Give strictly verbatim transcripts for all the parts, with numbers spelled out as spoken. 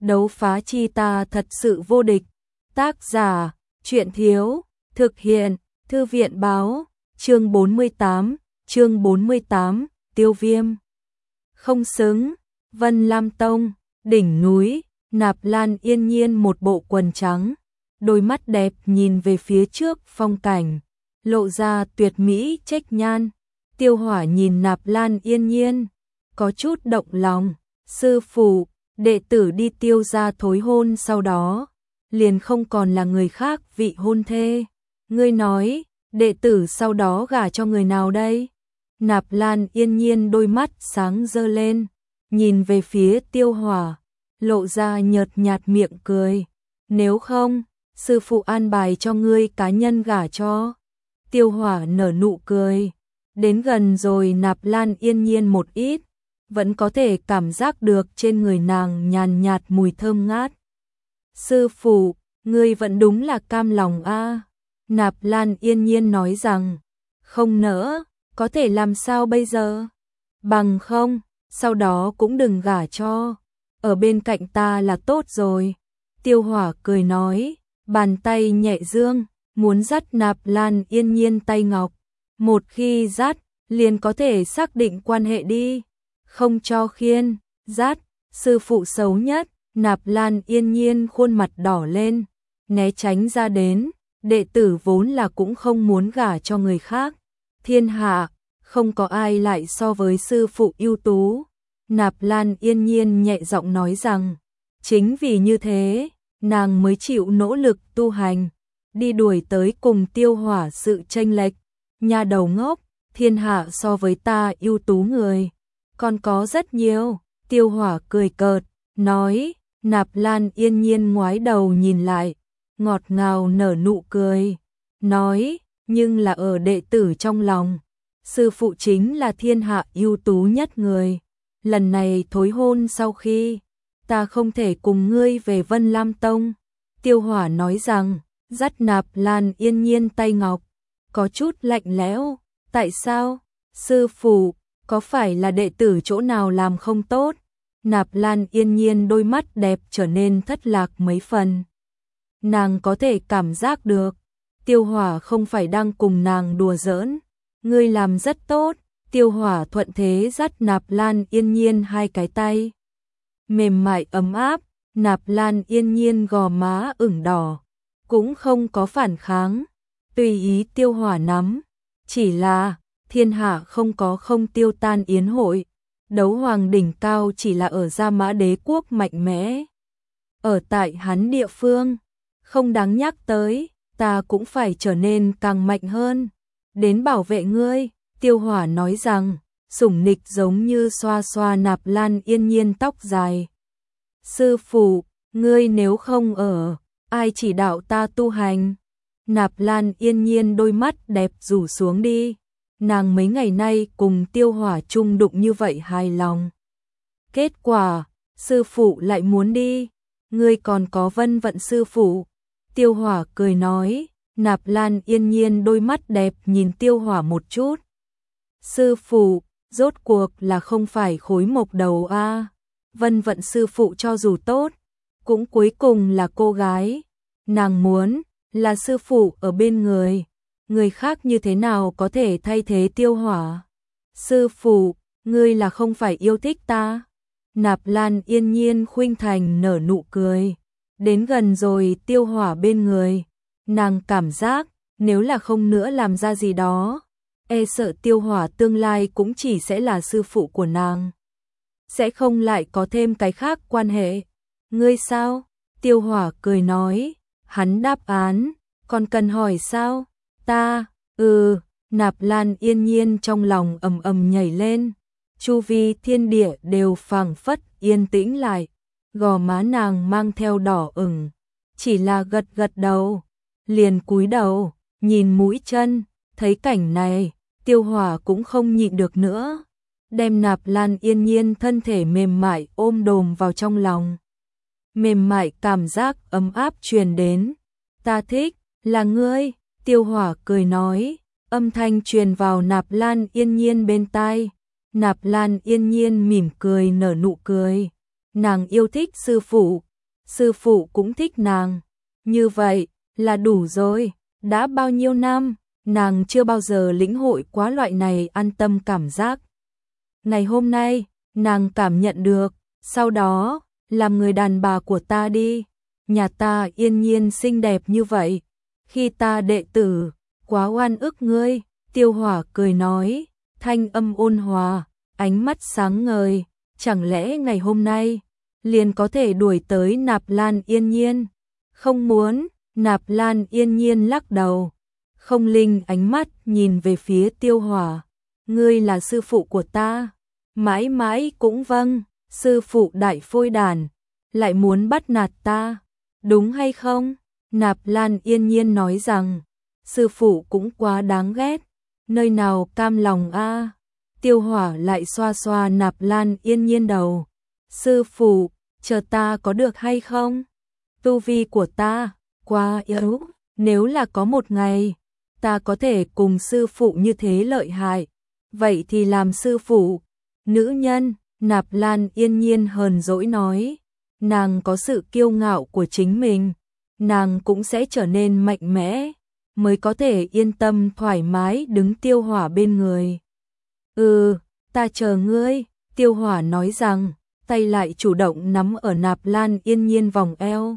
đấu phá chi ta thật sự vô địch. Tác giả, truyện thiếu, thực hiện, thư viện báo, chương bốn mươi tám, chương bốn mươi tám, Tiêu Viêm. Không xứng, Vân Lam Tông, đỉnh núi, Nạp Lan Yên Nhiên một bộ quần trắng, đôi mắt đẹp nhìn về phía trước phong cảnh, lộ ra tuyệt mỹ trách nhan. Tiêu Hỏa nhìn Nạp Lan Yên Nhiên, có chút động lòng. Sư phụ, đệ tử đi Tiêu gia thối hôn sau đó, liền không còn là người khác vị hôn thê. Ngươi nói, đệ tử sau đó gả cho người nào đây? Nạp Lan Yên Nhiên đôi mắt sáng rơ lên, nhìn về phía Tiêu Hỏa, lộ ra nhợt nhạt miệng cười. Nếu không, sư phụ an bài cho ngươi cá nhân gả cho. Tiêu Hỏa nở nụ cười, đến gần rồi Nạp Lan Yên Nhiên một ít, vẫn có thể cảm giác được trên người nàng nhàn nhạt mùi thơm ngát. Sư phụ, ngươi vẫn đúng là cam lòng a. Nạp Lan Yên Nhiên nói rằng, không nỡ, có thể làm sao bây giờ? Bằng không, sau đó cũng đừng gả cho, ở bên cạnh ta là tốt rồi. Tiêu Hỏa cười nói, bàn tay nhẹ dương, muốn dắt Nạp Lan Yên Nhiên tay ngọc. Một khi dắt, liền có thể xác định quan hệ đi. Không cho khiên, dắt, sư phụ xấu nhất. Nạp Lan Yên Nhiên khuôn mặt đỏ lên, né tránh ra đến, đệ tử vốn là cũng không muốn gả cho người khác. Thiên hạ, không có ai lại so với sư phụ ưu tú. Nạp Lan Yên Nhiên nhẹ giọng nói rằng, chính vì như thế, nàng mới chịu nỗ lực tu hành, đi đuổi tới cùng Tiêu Hỏa sự chênh lệch. Nhà đầu ngốc, thiên hạ so với ta ưu tú người, còn có rất nhiều. Tiêu Hỏa cười cợt, nói. Nạp Lan Yên Nhiên ngoái đầu nhìn lại, ngọt ngào nở nụ cười, nói, nhưng là ở đệ tử trong lòng, sư phụ chính là thiên hạ ưu tú nhất người. Lần này thối hôn sau khi, ta không thể cùng ngươi về Vân Lam Tông. Tiêu Hỏa nói rằng, dắt Nạp Lan Yên Nhiên tay ngọc, có chút lạnh lẽo. Tại sao? Sư phụ, có phải là đệ tử chỗ nào làm không tốt? Nạp Lan Yên Nhiên đôi mắt đẹp trở nên thất lạc mấy phần. Nàng có thể cảm giác được, Tiêu Hỏa không phải đang cùng nàng đùa giỡn. Ngươi làm rất tốt. Tiêu Hỏa thuận thế dắt Nạp Lan Yên Nhiên hai cái tay, mềm mại ấm áp. Nạp Lan Yên Nhiên gò má ửng đỏ, cũng không có phản kháng, tùy ý Tiêu Hỏa nắm. Chỉ là, thiên hạ không có không tiêu tan yến hội. Đấu hoàng đỉnh cao chỉ là ở Gia Mã Đế quốc mạnh mẽ. Ở tại hắn địa phương, không đáng nhắc tới, ta cũng phải trở nên càng mạnh hơn, đến bảo vệ ngươi. Tiêu Hỏa nói rằng, sủng nịch giống như xoa xoa Nạp Lan Yên Nhiên tóc dài. Sư phụ, ngươi nếu không ở, ai chỉ đạo ta tu hành? Nạp Lan Yên Nhiên đôi mắt đẹp rủ xuống đi. Nàng mấy ngày nay cùng Tiêu Hỏa chung đụng như vậy hài lòng. Kết quả, sư phụ lại muốn đi, ngươi còn có Vân Vận sư phụ. Tiêu Hỏa cười nói. Nạp Lan Yên Nhiên đôi mắt đẹp nhìn Tiêu Hỏa một chút. Sư phụ, rốt cuộc là không phải khối mộc đầu a. À. Vân Vận sư phụ cho dù tốt, cũng cuối cùng là cô gái. Nàng muốn là sư phụ ở bên người. Người khác như thế nào có thể thay thế Tiêu Hỏa? Sư phụ, ngươi là không phải yêu thích ta? Nạp Lan Yên Nhiên khuynh thành nở nụ cười, đến gần rồi Tiêu Hỏa bên người. Nàng cảm giác, nếu là không nữa làm ra gì đó, e sợ Tiêu Hỏa tương lai cũng chỉ sẽ là sư phụ của nàng, sẽ không lại có thêm cái khác quan hệ. Ngươi sao? Tiêu Hỏa cười nói. Hắn đáp án, còn cần hỏi sao? Ta, ừ. Nạp Lan Yên Nhiên trong lòng ầm ầm nhảy lên, chu vi thiên địa đều phảng phất yên tĩnh lại, gò má nàng mang theo đỏ ửng, chỉ là gật gật đầu, liền cúi đầu, nhìn mũi chân. Thấy cảnh này, Tiêu Hỏa cũng không nhịn được nữa, đem Nạp Lan Yên Nhiên thân thể mềm mại ôm đồm vào trong lòng. Mềm mại cảm giác ấm áp truyền đến. Ta thích, là ngươi. Tiêu Hỏa cười nói, âm thanh truyền vào Nạp Lan Yên Nhiên bên tai. Nạp Lan Yên Nhiên mỉm cười nở nụ cười. Nàng yêu thích sư phụ, sư phụ cũng thích nàng. Như vậy là đủ rồi, đã bao nhiêu năm, nàng chưa bao giờ lĩnh hội quá loại này an tâm cảm giác. Ngày hôm nay, nàng cảm nhận được, sau đó, làm người đàn bà của ta đi, nhà ta yên nhiên xinh đẹp như vậy, khi ta đệ tử, quá oan ức ngươi, Tiêu Hỏa cười nói, thanh âm ôn hòa, ánh mắt sáng ngời, chẳng lẽ ngày hôm nay, liền có thể đuổi tới Nạp Lan Yên Nhiên? Không muốn, Nạp Lan Yên Nhiên lắc đầu, không linh ánh mắt nhìn về phía Tiêu Hỏa, ngươi là sư phụ của ta, mãi mãi cũng vâng, sư phụ đại phôi đàn, lại muốn bắt nạt ta, đúng hay không? Nạp Lan Yên Nhiên nói rằng, sư phụ cũng quá đáng ghét, nơi nào cam lòng a? Tiêu Hỏa lại xoa xoa Nạp Lan Yên Nhiên đầu, sư phụ, chờ ta có được hay không? Tu vi của ta, quá yếu, nếu là có một ngày, ta có thể cùng sư phụ như thế lợi hại, vậy thì làm sư phụ. Nữ nhân, Nạp Lan Yên Nhiên hờn dỗi nói, nàng có sự kiêu ngạo của chính mình, nàng cũng sẽ trở nên mạnh mẽ, mới có thể yên tâm thoải mái đứng Tiêu Hỏa bên người. Ừ, ta chờ ngươi, Tiêu Hỏa nói rằng, tay lại chủ động nắm ở Nạp Lan Yên Nhiên vòng eo.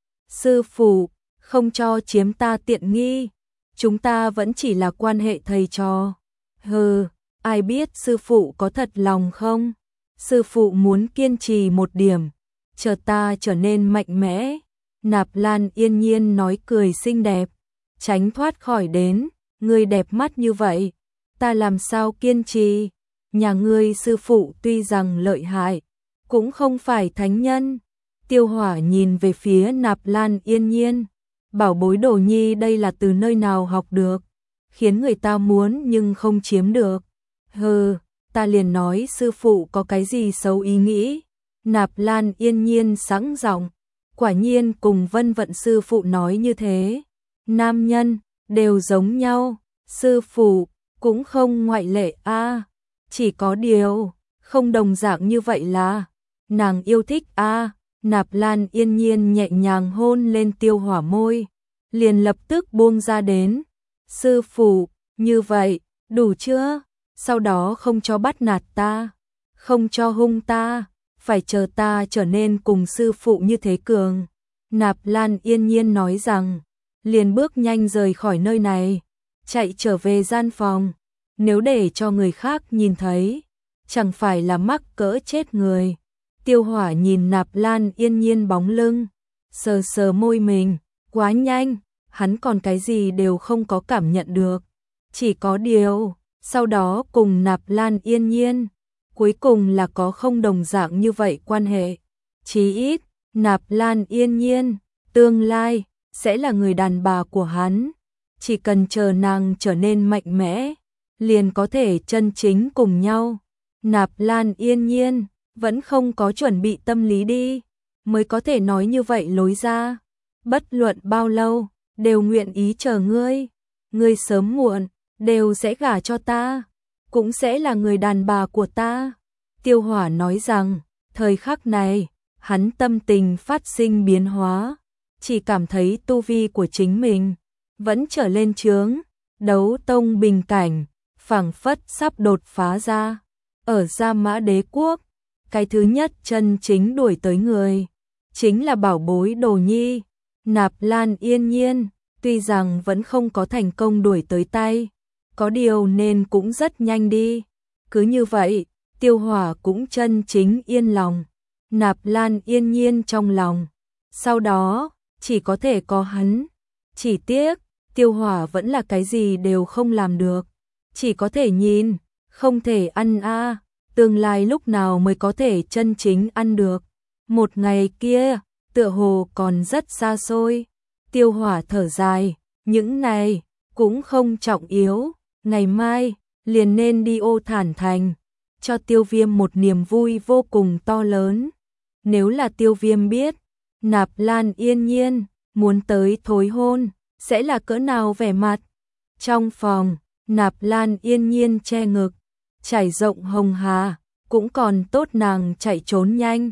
Sư phụ, không cho chiếm ta tiện nghi, chúng ta vẫn chỉ là quan hệ thầy trò. Hừ, ai biết sư phụ có thật lòng không? Sư phụ muốn kiên trì một điểm, chờ ta trở nên mạnh mẽ. Nạp Lan Yên Nhiên nói cười xinh đẹp, tránh thoát khỏi đến, ngươi đẹp mắt như vậy, ta làm sao kiên trì? Nhà ngươi sư phụ tuy rằng lợi hại, cũng không phải thánh nhân. Tiêu Hỏa nhìn về phía Nạp Lan Yên Nhiên, bảo bối Đồ Nhi đây là từ nơi nào học được, khiến người ta muốn nhưng không chiếm được. Hừ, ta liền nói sư phụ có cái gì xấu ý nghĩ. Nạp Lan Yên Nhiên sẵn giọng, quả nhiên cùng Vân Vận sư phụ nói như thế. Nam nhân, đều giống nhau, sư phụ, cũng không ngoại lệ a. Chỉ có điều, không đồng dạng như vậy là, nàng yêu thích a. Nạp Lan Yên Nhiên nhẹ nhàng hôn lên Tiêu Hỏa môi, liền lập tức buông ra đến. Sư phụ, như vậy, đủ chưa? Sau đó không cho bắt nạt ta, không cho hung ta, phải chờ ta trở nên cùng sư phụ như thế cường. Nạp Lan Yên Nhiên nói rằng, liền bước nhanh rời khỏi nơi này, chạy trở về gian phòng. Nếu để cho người khác nhìn thấy, chẳng phải là mắc cỡ chết người. Tiêu Hỏa nhìn Nạp Lan Yên Nhiên bóng lưng, sờ sờ môi mình, quá nhanh, hắn còn cái gì đều không có cảm nhận được. Chỉ có điều, sau đó cùng Nạp Lan Yên Nhiên, cuối cùng là có không đồng dạng như vậy quan hệ. Chí ít, Nạp Lan Yên Nhiên, tương lai, sẽ là người đàn bà của hắn. Chỉ cần chờ nàng trở nên mạnh mẽ, liền có thể chân chính cùng nhau. Nạp Lan Yên Nhiên vẫn không có chuẩn bị tâm lý đi, mới có thể nói như vậy lối ra. Bất luận bao lâu, đều nguyện ý chờ ngươi. Ngươi sớm muộn, đều sẽ gả cho ta, cũng sẽ là người đàn bà của ta. Tiêu Hỏa nói rằng, thời khắc này, hắn tâm tình phát sinh biến hóa, chỉ cảm thấy tu vi của chính mình vẫn trở lên chướng, đấu tông bình cảnh, phảng phất sắp đột phá ra. Ở Gia Mã Đế Quốc, cái thứ nhất chân chính đuổi tới người, chính là bảo bối Đồ Nhi. Nạp Lan Yên Nhiên, tuy rằng vẫn không có thành công đuổi tới tay, có điều nên cũng rất nhanh đi. Cứ như vậy, Tiêu Hỏa cũng chân chính yên lòng. Nạp Lan Yên Nhiên trong lòng, sau đó, chỉ có thể có hắn. Chỉ tiếc, Tiêu Hỏa vẫn là cái gì đều không làm được. Chỉ có thể nhìn, không thể ăn a. Tương lai lúc nào mới có thể chân chính ăn được. Một ngày kia, tựa hồ còn rất xa xôi. Tiêu Hỏa thở dài, những này cũng không trọng yếu, ngày mai liền nên đi Ô Thản Thành, cho Tiêu Viêm một niềm vui vô cùng to lớn. Nếu là Tiêu Viêm biết, Nạp Lan Yên Nhiên muốn tới thối hôn, sẽ là cỡ nào vẻ mặt. Trong phòng, Nạp Lan Yên Nhiên che ngực, trải rộng hồng hà, cũng còn tốt nàng chạy trốn nhanh.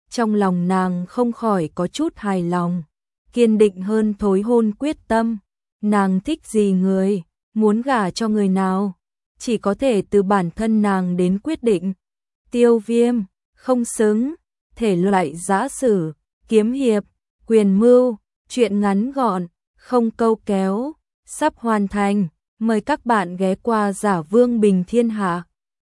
trong lòng nàng không khỏi có chút hài lòng, kiên định hơn thối hôn quyết tâm. Nàng thích gì người, muốn gả cho người nào, chỉ có thể từ bản thân nàng đến quyết định. Tiêu Viêm, không xứng, thể loại giã sử, kiếm hiệp, quyền mưu, truyện ngắn gọn, không câu kéo, sắp hoàn thành. Mời các bạn ghé qua Giả Vương Bình Thiên Hạ.